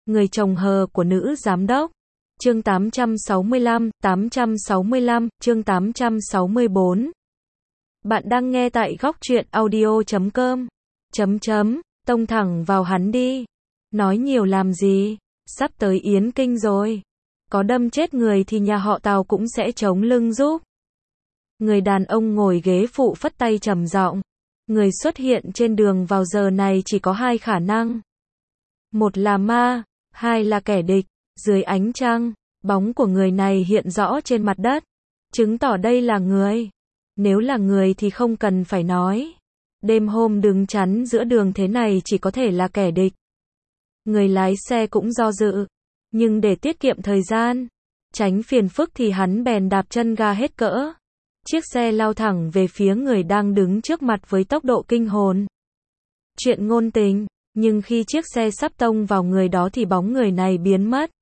Người chồng hờ của nữ giám đốc. Chương 865, chương 864. Bạn đang nghe tại góc truyện audio.com. Tông thẳng vào hắn đi. Nói nhiều làm gì? Sắp tới Yến Kinh rồi. Có đâm chết người thì nhà họ Tào cũng sẽ chống lưng giúp. Người đàn ông ngồi ghế phụ phất tay trầm giọng. Người xuất hiện trên đường vào giờ này chỉ có hai khả năng. Một là ma, hai là kẻ địch. Dưới ánh trăng, bóng của người này hiện rõ trên mặt đất, chứng tỏ đây là người. Nếu là người thì không cần phải nói. Đêm hôm đứng chắn giữa đường thế này chỉ có thể là kẻ địch. Người lái xe cũng do dự, nhưng để tiết kiệm thời gian, tránh phiền phức thì hắn bèn đạp chân ga hết cỡ. Chiếc xe lao thẳng về phía người đang đứng trước mặt với tốc độ kinh hồn. Chuyện ngôn tình, nhưng khi chiếc xe sắp tông vào người đó thì bóng người này biến mất.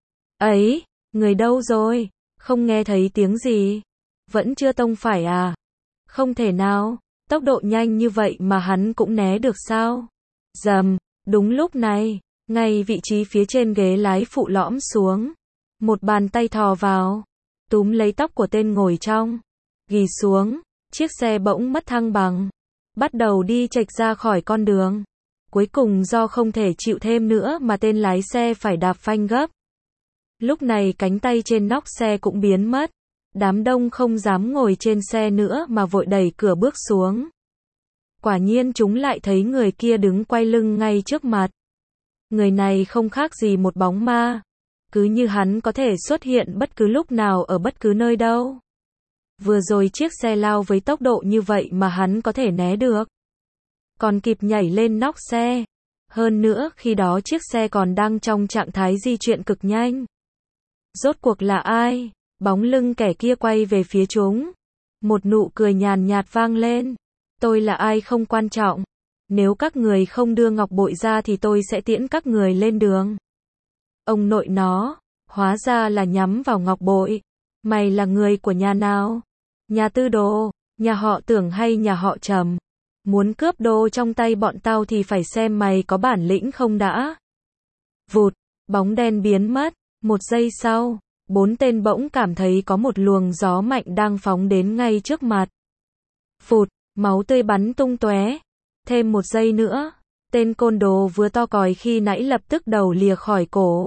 Ấy, người đâu rồi? Không nghe thấy tiếng gì? Vẫn chưa tông phải à? Không thể nào, tốc độ nhanh như vậy mà hắn cũng né được sao? Rầm, đúng lúc này, ngay vị trí phía trên ghế lái phụ lõm xuống. Một bàn tay thò vào, túm lấy tóc của tên ngồi trong, ghì xuống, chiếc xe bỗng mất thăng bằng, bắt đầu đi chệch ra khỏi con đường. Cuối cùng do không thể chịu thêm nữa mà tên lái xe phải đạp phanh gấp. Lúc này cánh tay trên nóc xe cũng biến mất. Đám đông không dám ngồi trên xe nữa mà vội đẩy cửa bước xuống. Quả nhiên chúng lại thấy người kia đứng quay lưng ngay trước mặt. Người này không khác gì một bóng ma. Cứ như hắn có thể xuất hiện bất cứ lúc nào ở bất cứ nơi đâu. Vừa rồi chiếc xe lao với tốc độ như vậy mà hắn có thể né được. Còn kịp nhảy lên nóc xe. Hơn nữa khi đó chiếc xe còn đang trong trạng thái di chuyển cực nhanh. Rốt cuộc là ai? Bóng lưng kẻ kia quay về phía chúng. Một nụ cười nhàn nhạt vang lên. Tôi là ai không quan trọng. Nếu các người không đưa ngọc bội ra thì tôi sẽ tiễn các người lên đường. Ông nội nó, hóa ra là nhắm vào ngọc bội. Mày là người của nhà nào? Nhà Tư Đồ, nhà họ Tưởng hay nhà họ Trầm? Muốn cướp đồ trong tay bọn tao thì phải xem mày có bản lĩnh không đã. Vụt, bóng đen biến mất. Một giây sau, bốn tên bỗng cảm thấy có một luồng gió mạnh đang phóng đến ngay trước mặt. Phụt, máu tươi bắn tung tóe. Thêm một giây nữa, tên côn đồ vừa to còi khi nãy lập tức đầu lìa khỏi cổ.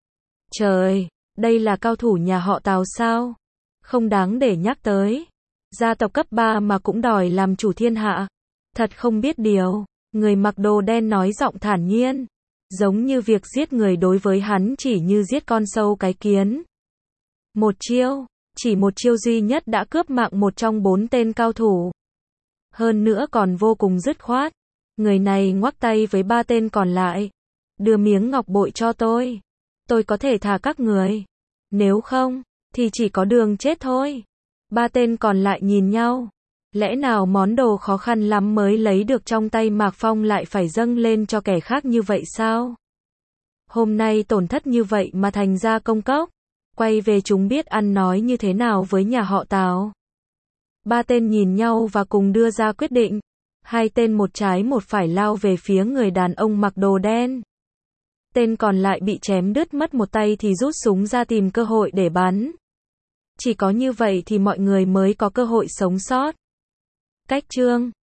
Trời, đây là cao thủ nhà họ Tào sao? Không đáng để nhắc tới. Gia tộc cấp 3 mà cũng đòi làm chủ thiên hạ. Thật không biết điều. Người mặc đồ đen nói giọng thản nhiên. Giống như việc giết người đối với hắn chỉ như giết con sâu cái kiến. Một chiêu, chỉ một chiêu duy nhất đã cướp mạng một trong bốn tên cao thủ. Hơn nữa còn vô cùng dứt khoát. Người này ngoắc tay với ba tên còn lại. Đưa miếng ngọc bội cho tôi. Tôi có thể thả các người. Nếu không, thì chỉ có đường chết thôi. Ba tên còn lại nhìn nhau. Lẽ nào món đồ khó khăn lắm mới lấy được trong tay Mạc Phong lại phải dâng lên cho kẻ khác như vậy sao? Hôm nay tổn thất như vậy mà thành ra công cốc. Quay về chúng biết ăn nói như thế nào với nhà họ Tào. Ba tên nhìn nhau và cùng đưa ra quyết định. Hai tên một trái một phải lao về phía người đàn ông mặc đồ đen. Tên còn lại bị chém đứt mất một tay thì rút súng ra tìm cơ hội để bắn. Chỉ có như vậy thì mọi người mới có cơ hội sống sót. Cách chương